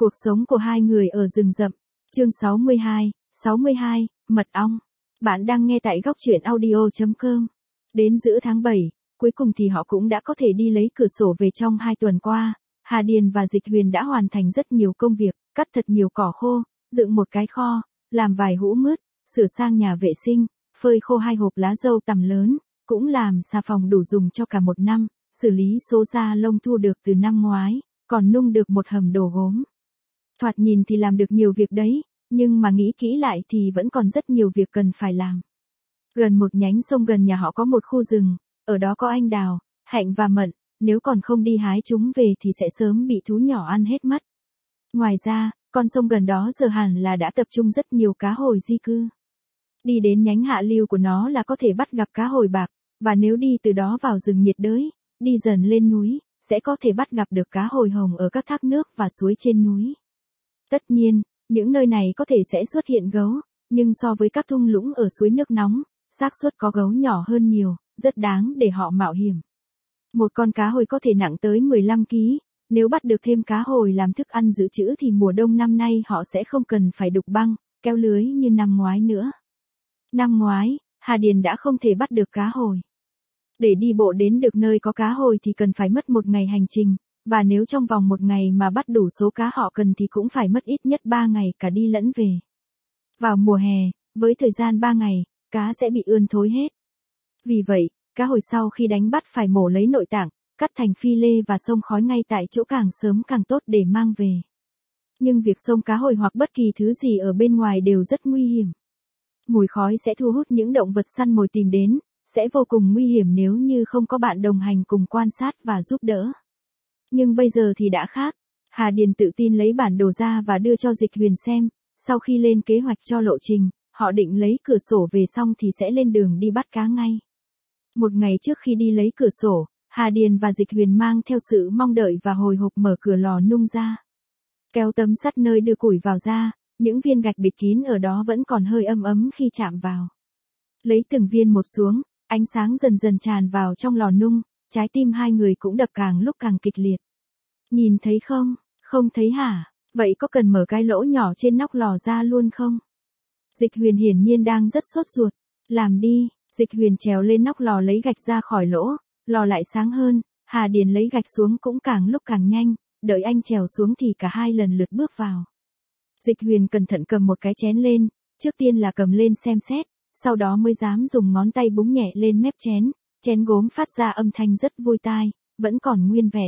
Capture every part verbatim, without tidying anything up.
Cuộc sống của hai người ở rừng rậm. Chương sáu mươi hai, sáu mươi hai, Mật ong. Bạn đang nghe tại góc truyện audio chấm com. Đến giữa tháng bảy, cuối cùng thì họ cũng đã có thể đi lấy cửa sổ về. Trong hai tuần qua, Hà Điền và Dịch Huyền đã hoàn thành rất nhiều công việc, cắt thật nhiều cỏ khô, dựng một cái kho, làm vài hũ mứt, sửa sang nhà vệ sinh, phơi khô hai hộp lá dâu tằm lớn, cũng làm xà phòng đủ dùng cho cả một năm, xử lý số da lông thu được từ năm ngoái, còn nung được một hầm đồ gốm. Thoạt nhìn thì làm được nhiều việc đấy, nhưng mà nghĩ kỹ lại thì vẫn còn rất nhiều việc cần phải làm. Gần một nhánh sông gần nhà họ có một khu rừng, ở đó có anh đào, hạnh và mận, nếu còn không đi hái chúng về thì sẽ sớm bị thú nhỏ ăn hết mất. Ngoài ra, con sông gần đó giờ hẳn là đã tập trung rất nhiều cá hồi di cư. Đi đến nhánh hạ lưu của nó là có thể bắt gặp cá hồi bạc, và nếu đi từ đó vào rừng nhiệt đới, đi dần lên núi, sẽ có thể bắt gặp được cá hồi hồng ở các thác nước và suối trên núi. Tất nhiên, những nơi này có thể sẽ xuất hiện gấu, nhưng so với các thung lũng ở suối nước nóng, xác suất có gấu nhỏ hơn nhiều, rất đáng để họ mạo hiểm. Một con cá hồi có thể nặng tới mười lăm ki lô gam, nếu bắt được thêm cá hồi làm thức ăn dự trữ thì mùa đông năm nay họ sẽ không cần phải đục băng, kéo lưới như năm ngoái nữa. Năm ngoái, Hà Điền đã không thể bắt được cá hồi. Để đi bộ đến được nơi có cá hồi thì cần phải mất một ngày hành trình, và nếu trong vòng một ngày mà bắt đủ số cá họ cần thì cũng phải mất ít nhất ba ngày cả đi lẫn về. Vào mùa hè, với thời gian ba ngày, cá sẽ bị ươn thối hết. Vì vậy, cá hồi sau khi đánh bắt phải mổ lấy nội tạng, cắt thành phi lê và xông khói ngay tại chỗ càng sớm càng tốt để mang về. Nhưng việc xông cá hồi hoặc bất kỳ thứ gì ở bên ngoài đều rất nguy hiểm. Mùi khói sẽ thu hút những động vật săn mồi tìm đến, sẽ vô cùng nguy hiểm nếu như không có bạn đồng hành cùng quan sát và giúp đỡ. Nhưng bây giờ thì đã khác. Hà Điền tự tin lấy bản đồ ra và đưa cho Dịch Huyền xem, sau khi lên kế hoạch cho lộ trình, họ định lấy cửa sổ về xong thì sẽ lên đường đi bắt cá ngay. Một ngày trước khi đi lấy cửa sổ, Hà Điền và Dịch Huyền mang theo sự mong đợi và hồi hộp mở cửa lò nung ra. Kéo tấm sắt nơi đưa củi vào ra, những viên gạch bịt kín ở đó vẫn còn hơi ấm ấm khi chạm vào. Lấy từng viên một xuống, ánh sáng dần dần tràn vào trong lò nung, trái tim hai người cũng đập càng lúc càng kịch liệt. Nhìn thấy không? Không thấy hả? Vậy có cần mở cái lỗ nhỏ trên nóc lò ra luôn không? Dịch Huyền hiển nhiên đang rất sốt ruột. Làm đi. Dịch Huyền trèo lên nóc lò lấy gạch ra khỏi lỗ, lò lại sáng hơn, Hà Điền lấy gạch xuống cũng càng lúc càng nhanh, đợi anh trèo xuống thì cả hai lần lượt bước vào. Dịch Huyền cẩn thận cầm một cái chén lên, trước tiên là cầm lên xem xét, sau đó mới dám dùng ngón tay búng nhẹ lên mép chén, chén gốm phát ra âm thanh rất vui tai, vẫn còn nguyên vẹn.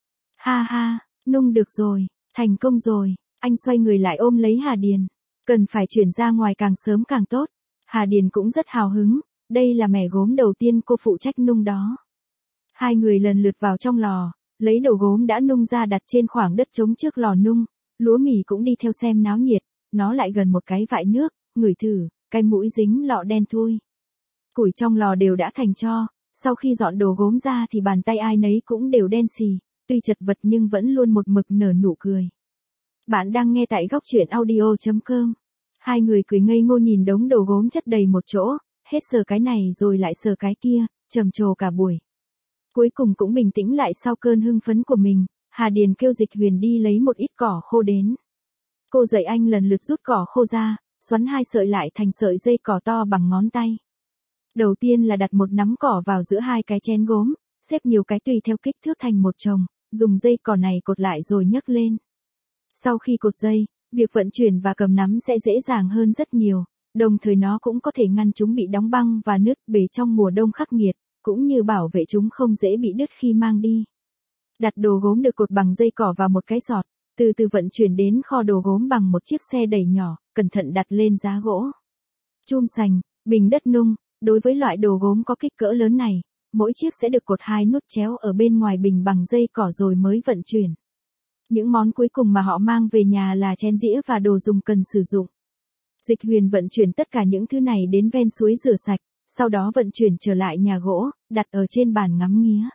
Ha ha, nung được rồi, thành công rồi, anh xoay người lại ôm lấy Hà Điền, cần phải chuyển ra ngoài càng sớm càng tốt. Hà Điền cũng rất hào hứng, đây là mẻ gốm đầu tiên cô phụ trách nung đó. Hai người lần lượt vào trong lò, lấy đầu gốm đã nung ra đặt trên khoảng đất trống trước lò nung, lúa mì cũng đi theo xem náo nhiệt, nó lại gần một cái vại nước, ngửi thử, cái mũi dính lọ đen thui. Củi trong lò đều đã thành tro, sau khi dọn đồ gốm ra thì bàn tay ai nấy cũng đều đen xì, tuy chật vật nhưng vẫn luôn một mực nở nụ cười. Bạn đang nghe tại góc truyện audio chấm com. Hai người cười ngây ngô nhìn đống đồ gốm chất đầy một chỗ, hết sờ cái này rồi lại sờ cái kia, trầm trồ cả buổi. Cuối cùng cũng bình tĩnh lại sau cơn hưng phấn của mình, Hà Điền kêu Dịch Huyền đi lấy một ít cỏ khô đến. Cô dạy anh lần lượt rút cỏ khô ra, xoắn hai sợi lại thành sợi dây cỏ to bằng ngón tay. Đầu tiên là đặt một nắm cỏ vào giữa hai cái chén gốm, xếp nhiều cái tùy theo kích thước thành một chồng, dùng dây cỏ này cột lại rồi nhấc lên. Sau khi cột dây, việc vận chuyển và cầm nắm sẽ dễ dàng hơn rất nhiều, đồng thời nó cũng có thể ngăn chúng bị đóng băng và nứt bể trong mùa đông khắc nghiệt, cũng như bảo vệ chúng không dễ bị đứt khi mang đi. Đặt đồ gốm được cột bằng dây cỏ vào một cái giọt, từ từ vận chuyển đến kho đồ gốm bằng một chiếc xe đẩy nhỏ, cẩn thận đặt lên giá gỗ. Chum sành, bình đất nung, đối với loại đồ gốm có kích cỡ lớn này, mỗi chiếc sẽ được cột hai nút chéo ở bên ngoài bình bằng dây cỏ rồi mới vận chuyển. Những món cuối cùng mà họ mang về nhà là chén dĩa và đồ dùng cần sử dụng. Dịch Huyền vận chuyển tất cả những thứ này đến ven suối rửa sạch, sau đó vận chuyển trở lại nhà gỗ, đặt ở trên bàn ngắm nghía.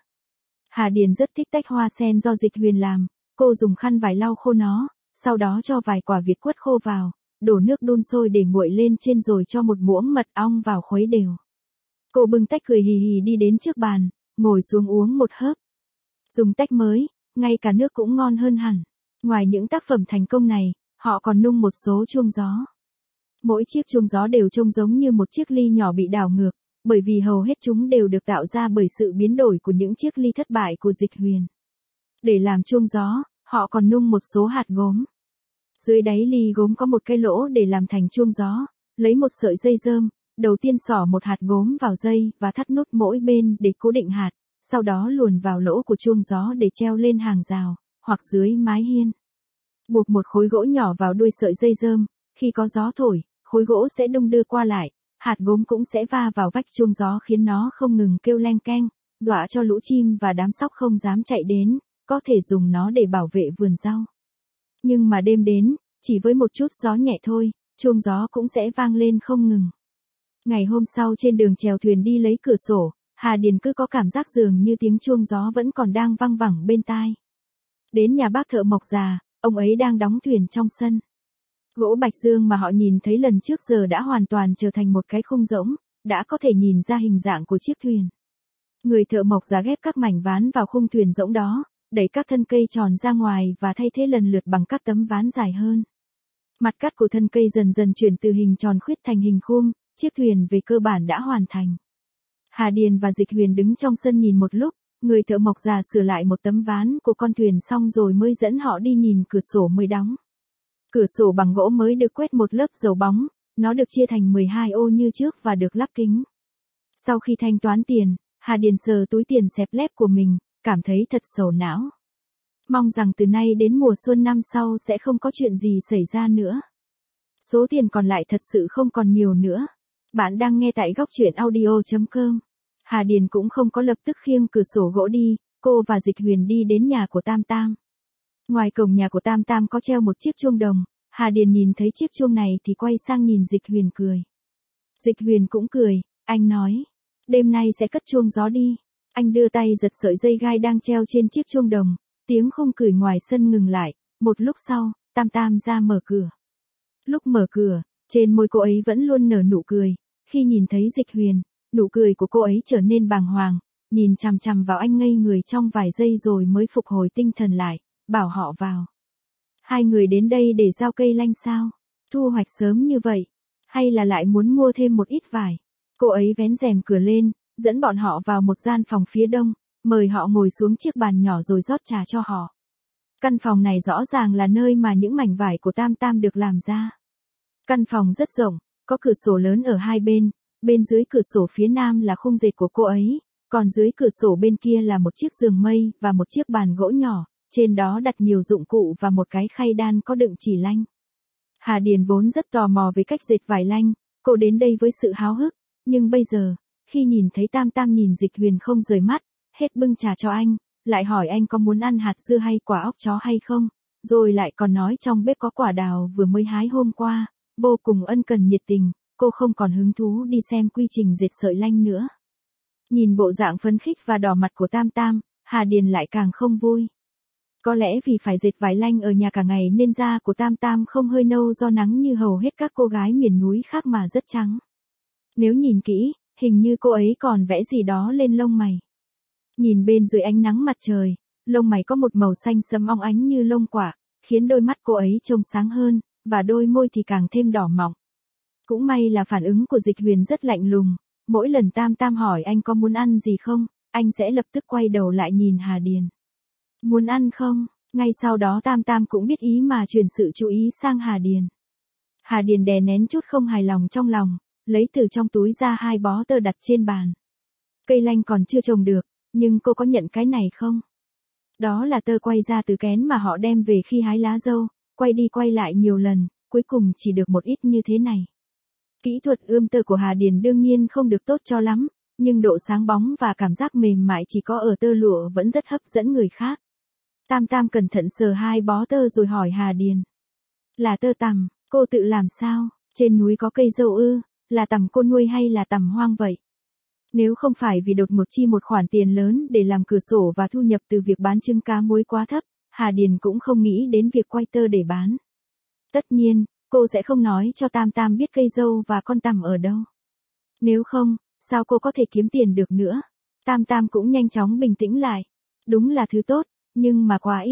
Hà Điền rất thích tách hoa sen do Dịch Huyền làm, cô dùng khăn vải lau khô nó, sau đó cho vài quả việt quất khô vào, đổ nước đun sôi để nguội lên trên rồi cho một muỗng mật ong vào khuấy đều. Cô bưng tách cười hì hì đi đến trước bàn, ngồi xuống uống một hớp. Dùng tách mới, ngay cả nước cũng ngon hơn hẳn. Ngoài những tác phẩm thành công này, họ còn nung một số chuông gió. Mỗi chiếc chuông gió đều trông giống như một chiếc ly nhỏ bị đảo ngược, bởi vì hầu hết chúng đều được tạo ra bởi sự biến đổi của những chiếc ly thất bại của Dịch Huyền. Để làm chuông gió, họ còn nung một số hạt gốm. Dưới đáy ly gốm có một cái lỗ để làm thành chuông gió, lấy một sợi dây rơm, đầu tiên xỏ một hạt gốm vào dây và thắt nút mỗi bên để cố định hạt, sau đó luồn vào lỗ của chuông gió để treo lên hàng rào, hoặc dưới mái hiên. Buộc một khối gỗ nhỏ vào đuôi sợi dây rơm, khi có gió thổi, khối gỗ sẽ đung đưa qua lại, hạt gốm cũng sẽ va vào vách chuông gió khiến nó không ngừng kêu leng keng, dọa cho lũ chim và đám sóc không dám chạy đến, có thể dùng nó để bảo vệ vườn rau. Nhưng mà đêm đến, chỉ với một chút gió nhẹ thôi, chuông gió cũng sẽ vang lên không ngừng. Ngày hôm sau trên đường chèo thuyền đi lấy cửa sổ, Hà Điền cứ có cảm giác dường như tiếng chuông gió vẫn còn đang văng vẳng bên tai. Đến nhà bác thợ mộc già, ông ấy đang đóng thuyền trong sân. Gỗ bạch dương mà họ nhìn thấy lần trước giờ đã hoàn toàn trở thành một cái khung rỗng, đã có thể nhìn ra hình dạng của chiếc thuyền. Người thợ mộc già ghép các mảnh ván vào khung thuyền rỗng đó, đẩy các thân cây tròn ra ngoài và thay thế lần lượt bằng các tấm ván dài hơn. Mặt cắt của thân cây dần dần chuyển từ hình tròn khuyết thành hình khum, chiếc thuyền về cơ bản đã hoàn thành. Hà Điền và Dịch Huyền đứng trong sân nhìn một lúc, người thợ mộc già sửa lại một tấm ván của con thuyền xong rồi mới dẫn họ đi nhìn cửa sổ mới đóng. Cửa sổ bằng gỗ mới được quét một lớp dầu bóng, nó được chia thành mười hai ô như trước và được lắp kính. Sau khi thanh toán tiền, Hà Điền sờ túi tiền xẹp lép của mình, cảm thấy thật sầu não. Mong rằng từ nay đến mùa xuân năm sau sẽ không có chuyện gì xảy ra nữa. Số tiền còn lại thật sự không còn nhiều nữa. Bạn đang nghe tại góc truyện audio chấm com. Hà Điền cũng không có lập tức khiêng cửa sổ gỗ đi, cô và Dịch Huyền đi đến nhà của Tam Tam. Ngoài cổng nhà của Tam Tam có treo một chiếc chuông đồng, Hà Điền nhìn thấy chiếc chuông này thì quay sang nhìn Dịch Huyền cười. Dịch Huyền cũng cười, anh nói, đêm nay sẽ cất chuông gió đi. Anh đưa tay giật sợi dây gai đang treo trên chiếc chuông đồng, tiếng khung cười ngoài sân ngừng lại, một lúc sau, Tam Tam ra mở cửa. Lúc mở cửa, trên môi cô ấy vẫn luôn nở nụ cười, khi nhìn thấy Dịch Huyền, nụ cười của cô ấy trở nên bàng hoàng, nhìn chằm chằm vào anh ngây người trong vài giây rồi mới phục hồi tinh thần lại, bảo họ vào. Hai người đến đây để giao cây lanh sao? Thu hoạch sớm như vậy? Hay là lại muốn mua thêm một ít vải? Cô ấy vén rèm cửa lên, dẫn bọn họ vào một gian phòng phía đông, mời họ ngồi xuống chiếc bàn nhỏ rồi rót trà cho họ. Căn phòng này rõ ràng là nơi mà những mảnh vải của Tam Tam được làm ra. Căn phòng rất rộng, có cửa sổ lớn ở hai bên, bên dưới cửa sổ phía nam là khung dệt của cô ấy, còn dưới cửa sổ bên kia là một chiếc giường mây và một chiếc bàn gỗ nhỏ, trên đó đặt nhiều dụng cụ và một cái khay đan có đựng chỉ lanh. Hà Điền vốn rất tò mò về cách dệt vải lanh, cô đến đây với sự háo hức, nhưng bây giờ, khi nhìn thấy Tam Tam nhìn Dịch Huyền không rời mắt, hết bưng trà cho anh, lại hỏi anh có muốn ăn hạt dưa hay quả óc chó hay không, rồi lại còn nói trong bếp có quả đào vừa mới hái hôm qua, vô cùng ân cần nhiệt tình, cô không còn hứng thú đi xem quy trình dệt sợi lanh nữa. Nhìn bộ dạng phấn khích và đỏ mặt của Tam Tam, Hà Điền lại càng không vui. Có lẽ vì phải dệt vải lanh ở nhà cả ngày nên da của Tam Tam không hơi nâu do nắng như hầu hết các cô gái miền núi khác mà rất trắng. Nếu nhìn kỹ, hình như cô ấy còn vẽ gì đó lên lông mày. Nhìn bên dưới ánh nắng mặt trời, lông mày có một màu xanh sẫm óng ánh như lông quả, khiến đôi mắt cô ấy trông sáng hơn, và đôi môi thì càng thêm đỏ mọng. Cũng may là phản ứng của Dịch Huyền rất lạnh lùng, mỗi lần Tam Tam hỏi anh có muốn ăn gì không, anh sẽ lập tức quay đầu lại nhìn Hà Điền. Muốn ăn không? Ngay sau đó Tam Tam cũng biết ý mà chuyển sự chú ý sang Hà Điền. Hà Điền đè nén chút không hài lòng trong lòng, lấy từ trong túi ra hai bó tơ đặt trên bàn. Cây lanh còn chưa trồng được, nhưng cô có nhận cái này không? Đó là tơ quay ra từ kén mà họ đem về khi hái lá dâu, quay đi quay lại nhiều lần, cuối cùng chỉ được một ít như thế này. Kỹ thuật ươm tơ của Hà Điền đương nhiên không được tốt cho lắm, nhưng độ sáng bóng và cảm giác mềm mại chỉ có ở tơ lụa vẫn rất hấp dẫn người khác. Tam Tam cẩn thận sờ hai bó tơ rồi hỏi Hà Điền. Là tơ tằm, cô tự làm sao? Trên núi có cây dâu ư, là tằm cô nuôi hay là tằm hoang vậy? Nếu không phải vì đột ngột chi một khoản tiền lớn để làm cửa sổ và thu nhập từ việc bán trứng cá muối quá thấp, Hà Điền cũng không nghĩ đến việc quay tơ để bán. Tất nhiên, cô sẽ không nói cho Tam Tam biết cây dâu và con tằm ở đâu. Nếu không, sao cô có thể kiếm tiền được nữa? Tam Tam cũng nhanh chóng bình tĩnh lại. Đúng là thứ tốt, nhưng mà quá ít.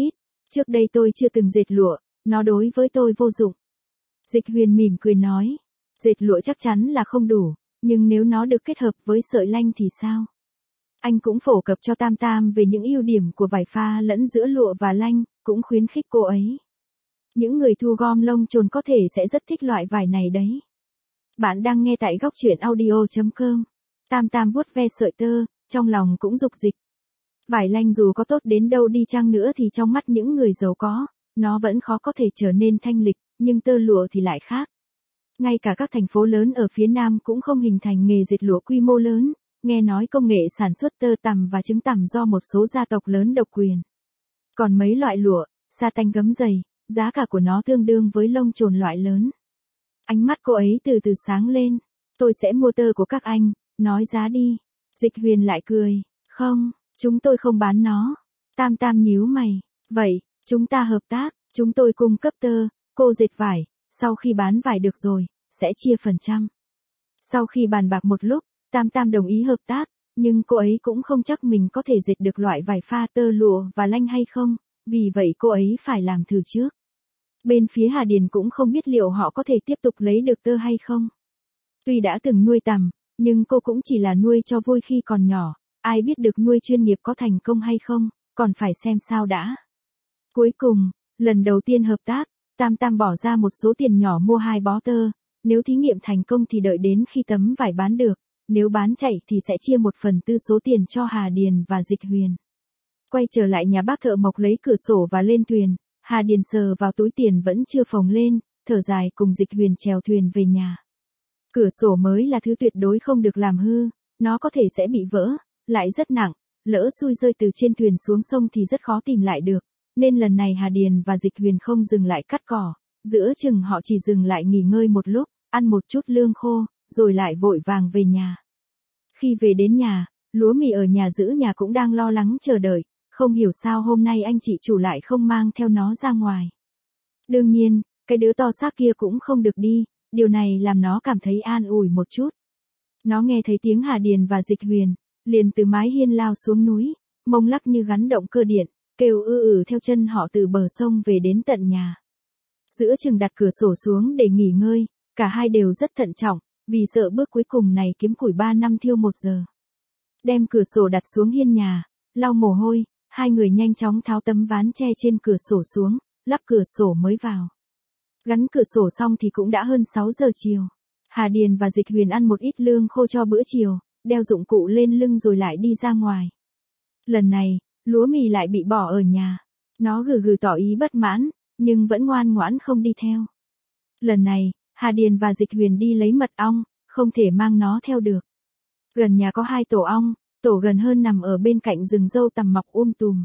Trước đây tôi chưa từng dệt lụa, nó đối với tôi vô dụng. Dịch Huyền mỉm cười nói. Dệt lụa chắc chắn là không đủ, nhưng nếu nó được kết hợp với sợi lanh thì sao? Anh cũng phổ cập cho Tam Tam về những ưu điểm của vải pha lẫn giữa lụa và lanh, cũng khuyến khích cô ấy. Những người thu gom lông chồn có thể sẽ rất thích loại vải này đấy. Bạn đang nghe tại góc truyện audio.com. Tam Tam vuốt ve sợi tơ, trong lòng cũng dục dịch. Vải lanh dù có tốt đến đâu đi chăng nữa thì trong mắt những người giàu có, nó vẫn khó có thể trở nên thanh lịch, nhưng tơ lụa thì lại khác. Ngay cả các thành phố lớn ở phía Nam cũng không hình thành nghề dệt lụa quy mô lớn, nghe nói công nghệ sản xuất tơ tằm và trứng tằm do một số gia tộc lớn độc quyền. Còn mấy loại lụa, sa tanh gấm dày, giá cả của nó tương đương với lông chồn loại lớn. Ánh mắt cô ấy từ từ sáng lên. Tôi sẽ mua tơ của các anh, nói giá đi. Dịch Huyền lại cười. Không, chúng tôi không bán nó. Tam Tam nhíu mày. Vậy, chúng ta hợp tác, chúng tôi cung cấp tơ, cô dệt vải, sau khi bán vải được rồi, sẽ chia phần trăm. Sau khi bàn bạc một lúc, Tam Tam đồng ý hợp tác, nhưng cô ấy cũng không chắc mình có thể dệt được loại vải pha tơ lụa và lanh hay không, vì vậy cô ấy phải làm thử trước. Bên phía Hà Điền cũng không biết liệu họ có thể tiếp tục lấy được tơ hay không. Tuy đã từng nuôi tằm, nhưng cô cũng chỉ là nuôi cho vui khi còn nhỏ, ai biết được nuôi chuyên nghiệp có thành công hay không, còn phải xem sao đã. Cuối cùng, lần đầu tiên hợp tác, Tam Tam bỏ ra một số tiền nhỏ mua hai bó tơ, nếu thí nghiệm thành công thì đợi đến khi tấm vải bán được, nếu bán chạy thì sẽ chia một phần tư số tiền cho Hà Điền và Dịch Huyền. Quay trở lại nhà bác thợ mộc lấy cửa sổ và lên thuyền, Hà Điền sờ vào túi tiền vẫn chưa phồng lên, thở dài cùng Dịch Huyền chèo thuyền về nhà. Cửa sổ mới là thứ tuyệt đối không được làm hư, nó có thể sẽ bị vỡ, lại rất nặng, lỡ xui rơi từ trên thuyền xuống sông thì rất khó tìm lại được, nên lần này Hà Điền và Dịch Huyền không dừng lại cắt cỏ, giữa chừng họ chỉ dừng lại nghỉ ngơi một lúc, ăn một chút lương khô, rồi lại vội vàng về nhà. Khi về đến nhà, Lúa Mì ở nhà giữ nhà cũng đang lo lắng chờ đợi, không hiểu sao hôm nay anh chị chủ lại không mang theo nó ra ngoài. Đương nhiên, cái đứa to xác kia cũng không được đi, điều này làm nó cảm thấy an ủi một chút. Nó nghe thấy tiếng Hà Điền và Dịch Huyền, liền từ mái hiên lao xuống núi, mông lắc như gắn động cơ điện, kêu ư ử theo chân họ từ bờ sông về đến tận nhà. Giữa chừng đặt cửa sổ xuống để nghỉ ngơi, cả hai đều rất thận trọng, vì sợ bước cuối cùng này kiếm củi ba năm thiêu một giờ. Đem cửa sổ đặt xuống hiên nhà, lau mồ hôi, hai người nhanh chóng tháo tấm ván che trên cửa sổ xuống, lắp cửa sổ mới vào. Gắn cửa sổ xong thì cũng đã hơn sáu giờ chiều. Hà Điền và Dịch Huyền ăn một ít lương khô cho bữa chiều, đeo dụng cụ lên lưng rồi lại đi ra ngoài. Lần này, Lúa Mì lại bị bỏ ở nhà. Nó gừ gừ tỏ ý bất mãn, nhưng vẫn ngoan ngoãn không đi theo. Lần này, Hà Điền và Dịch Huyền đi lấy mật ong, không thể mang nó theo được. Gần nhà có hai tổ ong, tổ gần hơn nằm ở bên cạnh rừng dâu tằm mọc um tùm.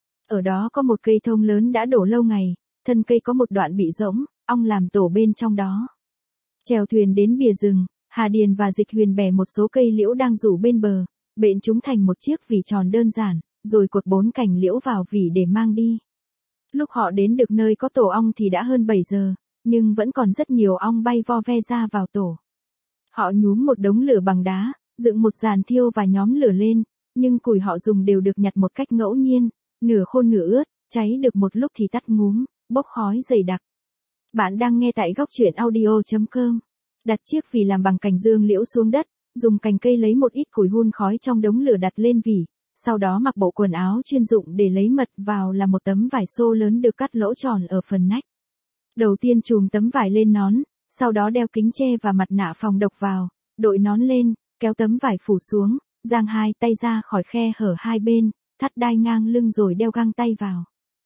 Ở đó có một cây thông lớn đã đổ lâu ngày, thân cây có một đoạn bị rỗng, ong làm tổ bên trong đó. Chèo thuyền đến bìa rừng, Hà Điền và Dịch Huyền bẻ một số cây liễu đang rủ bên bờ, bện chúng thành một chiếc vỉ tròn đơn giản, rồi cột bốn cành liễu vào vỉ để mang đi. Lúc họ đến được nơi có tổ ong thì đã hơn bảy giờ, nhưng vẫn còn rất nhiều ong bay vo ve ra vào tổ. Họ nhúm một đống lửa bằng đá, dựng một giàn thiêu và nhóm lửa lên, nhưng củi họ dùng đều được nhặt một cách ngẫu nhiên, nửa khô nửa ướt, cháy được một lúc thì tắt ngúm, bốc khói dày đặc. Bạn đang nghe tại góc truyện audio.com. Đặt chiếc vỉ làm bằng cành dương liễu xuống đất, dùng cành cây lấy một ít củi hun khói trong đống lửa đặt lên vỉ, sau đó mặc bộ quần áo chuyên dụng để lấy mật vào là một tấm vải xô lớn được cắt lỗ tròn ở phần nách. Đầu tiên chùm tấm vải lên nón, sau đó đeo kính che và mặt nạ phòng độc vào, đội nón lên, kéo tấm vải phủ xuống, giang hai tay ra khỏi khe hở hai bên, thắt đai ngang lưng rồi đeo găng tay vào.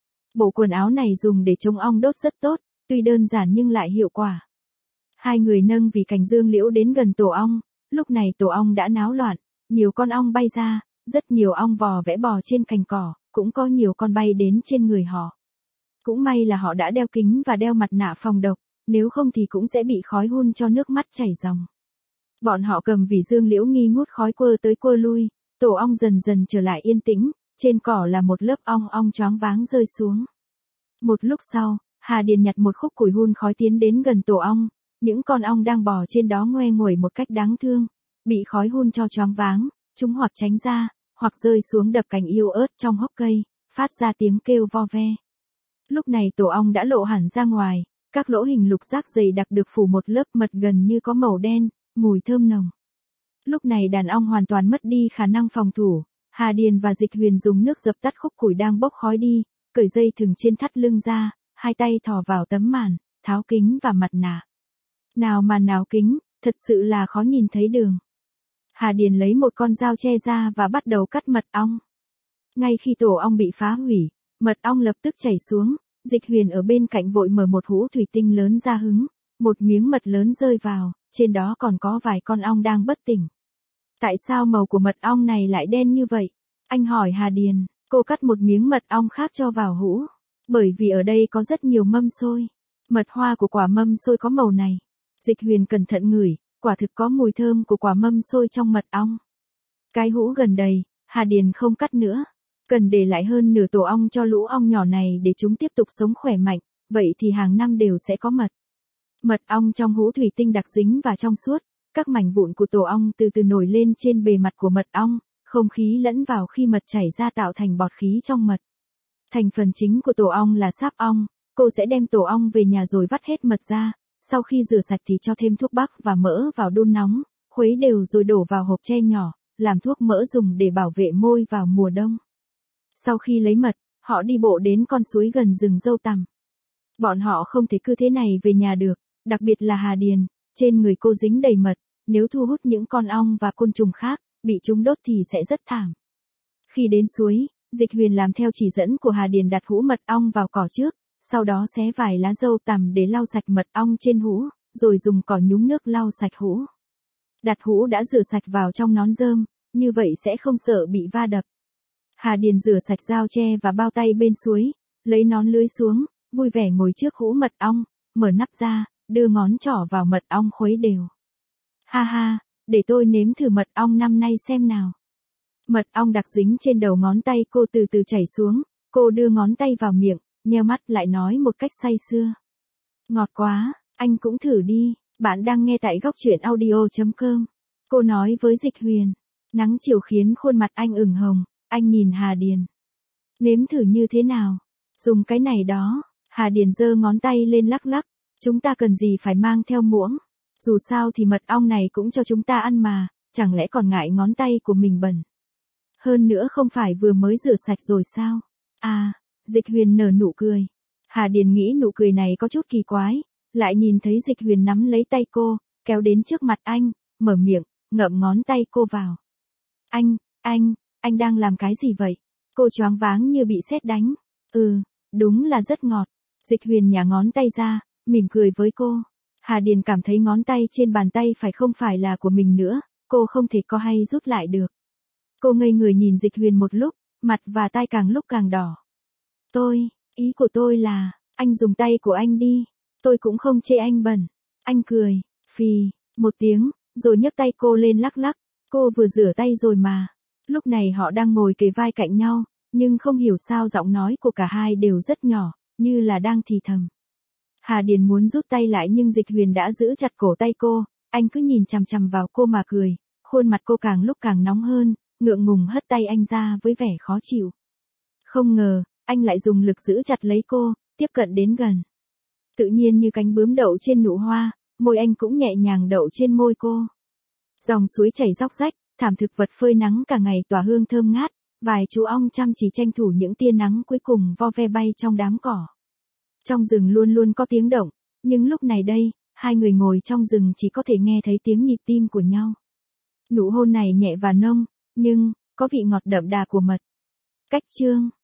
Bộ quần áo này dùng để chống ong đốt rất tốt, tuy đơn giản nhưng lại hiệu quả. Hai người nâng vì cành dương liễu đến gần tổ ong, lúc này tổ ong đã náo loạn, nhiều con ong bay ra, rất nhiều ong vò vẽ bò trên cành cỏ, cũng có nhiều con bay đến trên người họ. Cũng may là họ đã đeo kính và đeo mặt nạ phòng độc, nếu không thì cũng sẽ bị khói hun cho nước mắt chảy ròng. Bọn họ cầm vỉ dương liễu nghi ngút khói quơ tới quơ lui, tổ ong dần dần trở lại yên tĩnh, trên cỏ là một lớp ong ong choáng váng rơi xuống. Một lúc sau, Hà Điền nhặt một khúc củi hun khói tiến đến gần tổ ong, những con ong đang bò trên đó ngoe nguẩy một cách đáng thương, bị khói hun cho choáng váng, chúng hoặc tránh ra, hoặc rơi xuống đập cành yếu ớt trong hốc cây, phát ra tiếng kêu vo ve. Lúc này tổ ong đã lộ hẳn ra ngoài, các lỗ hình lục giác dày đặc được phủ một lớp mật gần như có màu đen, mùi thơm nồng. Lúc này đàn ong hoàn toàn mất đi khả năng phòng thủ, Hà Điền và Dịch Huyền dùng nước dập tắt khúc củi đang bốc khói đi, cởi dây thừng trên thắt lưng ra, hai tay thò vào tấm màn, tháo kính và mặt nạ. Nào mà nào kính, thật sự là khó nhìn thấy đường. Hà Điền lấy một con dao che ra và bắt đầu cắt mật ong. Ngay khi tổ ong bị phá hủy, mật ong lập tức chảy xuống, Dịch Huyền ở bên cạnh vội mở một hũ thủy tinh lớn ra hứng, một miếng mật lớn rơi vào, trên đó còn có vài con ong đang bất tỉnh. Tại sao màu của mật ong này lại đen như vậy? Anh hỏi Hà Điền, cô cắt một miếng mật ong khác cho vào hũ. Bởi vì ở đây có rất nhiều mâm xôi. Mật hoa của quả mâm xôi có màu này. Dịch Huyền cẩn thận ngửi, quả thực có mùi thơm của quả mâm xôi trong mật ong. Cái hũ gần đầy, Hà Điền không cắt nữa. Cần để lại hơn nửa tổ ong cho lũ ong nhỏ này để chúng tiếp tục sống khỏe mạnh, vậy thì hàng năm đều sẽ có mật. Mật ong trong hũ thủy tinh đặc dính và trong suốt, các mảnh vụn của tổ ong từ từ nổi lên trên bề mặt của mật ong, không khí lẫn vào khi mật chảy ra tạo thành bọt khí trong mật. Thành phần chính của tổ ong là sáp ong, cô sẽ đem tổ ong về nhà rồi vắt hết mật ra, sau khi rửa sạch thì cho thêm thuốc bắc và mỡ vào đun nóng, khuấy đều rồi đổ vào hộp tre nhỏ, làm thuốc mỡ dùng để bảo vệ môi vào mùa đông. Sau khi lấy mật, họ đi bộ đến con suối gần rừng dâu tằm. Bọn họ không thể cứ thế này về nhà được, đặc biệt là Hà Điền, trên người cô dính đầy mật, nếu thu hút những con ong và côn trùng khác, bị chúng đốt thì sẽ rất thảm. Khi đến suối, Dịch Huyền làm theo chỉ dẫn của Hà Điền đặt hũ mật ong vào cỏ trước, sau đó xé vài lá dâu tằm để lau sạch mật ong trên hũ, rồi dùng cỏ nhúng nước lau sạch hũ. Đặt hũ đã rửa sạch vào trong nón rơm, như vậy sẽ không sợ bị va đập. Hà Điền rửa sạch dao tre và bao tay bên suối, lấy nón lưới xuống, vui vẻ ngồi trước hũ mật ong, mở nắp ra, đưa ngón trỏ vào mật ong khuấy đều. Ha ha, để tôi nếm thử mật ong năm nay xem nào. Mật ong đặc dính trên đầu ngón tay cô từ từ chảy xuống, cô đưa ngón tay vào miệng, nheo mắt lại nói một cách say sưa. Ngọt quá, anh cũng thử đi, bạn đang nghe tại góc truyện audio chấm com. Cô nói với Dịch Huyền, nắng chiều khiến khuôn mặt anh ửng hồng, anh nhìn Hà Điền. Nếm thử như thế nào? Dùng cái này đó, Hà Điền giơ ngón tay lên lắc lắc, chúng ta cần gì phải mang theo muỗng? Dù sao thì mật ong này cũng cho chúng ta ăn mà, chẳng lẽ còn ngại ngón tay của mình bẩn. Hơn nữa không phải vừa mới rửa sạch rồi sao? À, Dịch Huyền nở nụ cười. Hà Điền nghĩ nụ cười này có chút kỳ quái, lại nhìn thấy Dịch Huyền nắm lấy tay cô, kéo đến trước mặt anh, mở miệng, ngậm ngón tay cô vào. Anh, anh, anh đang làm cái gì vậy? Cô choáng váng như bị sét đánh. Ừ, đúng là rất ngọt. Dịch Huyền nhả ngón tay ra, mỉm cười với cô. Hà Điền cảm thấy ngón tay trên bàn tay phải không phải là của mình nữa, cô không thể co hay rút lại được. Cô ngây người nhìn Dịch Huyền một lúc, mặt và tay càng lúc càng đỏ. Tôi, ý của tôi là, anh dùng tay của anh đi, tôi cũng không chê anh bẩn. Anh cười, phì, một tiếng, rồi nhấc tay cô lên lắc lắc, cô vừa rửa tay rồi mà. Lúc này họ đang ngồi kề vai cạnh nhau, nhưng không hiểu sao giọng nói của cả hai đều rất nhỏ, như là đang thì thầm. Hà Điền muốn rút tay lại nhưng Dịch Huyền đã giữ chặt cổ tay cô, anh cứ nhìn chằm chằm vào cô mà cười, khuôn mặt cô càng lúc càng nóng hơn, ngượng ngùng hất tay anh ra với vẻ khó chịu. Không ngờ, anh lại dùng lực giữ chặt lấy cô, tiếp cận đến gần. Tự nhiên như cánh bướm đậu trên nụ hoa, môi anh cũng nhẹ nhàng đậu trên môi cô. Dòng suối chảy róc rách, thảm thực vật phơi nắng cả ngày tỏa hương thơm ngát, vài chú ong chăm chỉ tranh thủ những tia nắng cuối cùng vo ve bay trong đám cỏ. Trong rừng luôn luôn có tiếng động, nhưng lúc này đây, hai người ngồi trong rừng chỉ có thể nghe thấy tiếng nhịp tim của nhau. Nụ hôn này nhẹ và nông, nhưng, có vị ngọt đậm đà của mật. Cách chương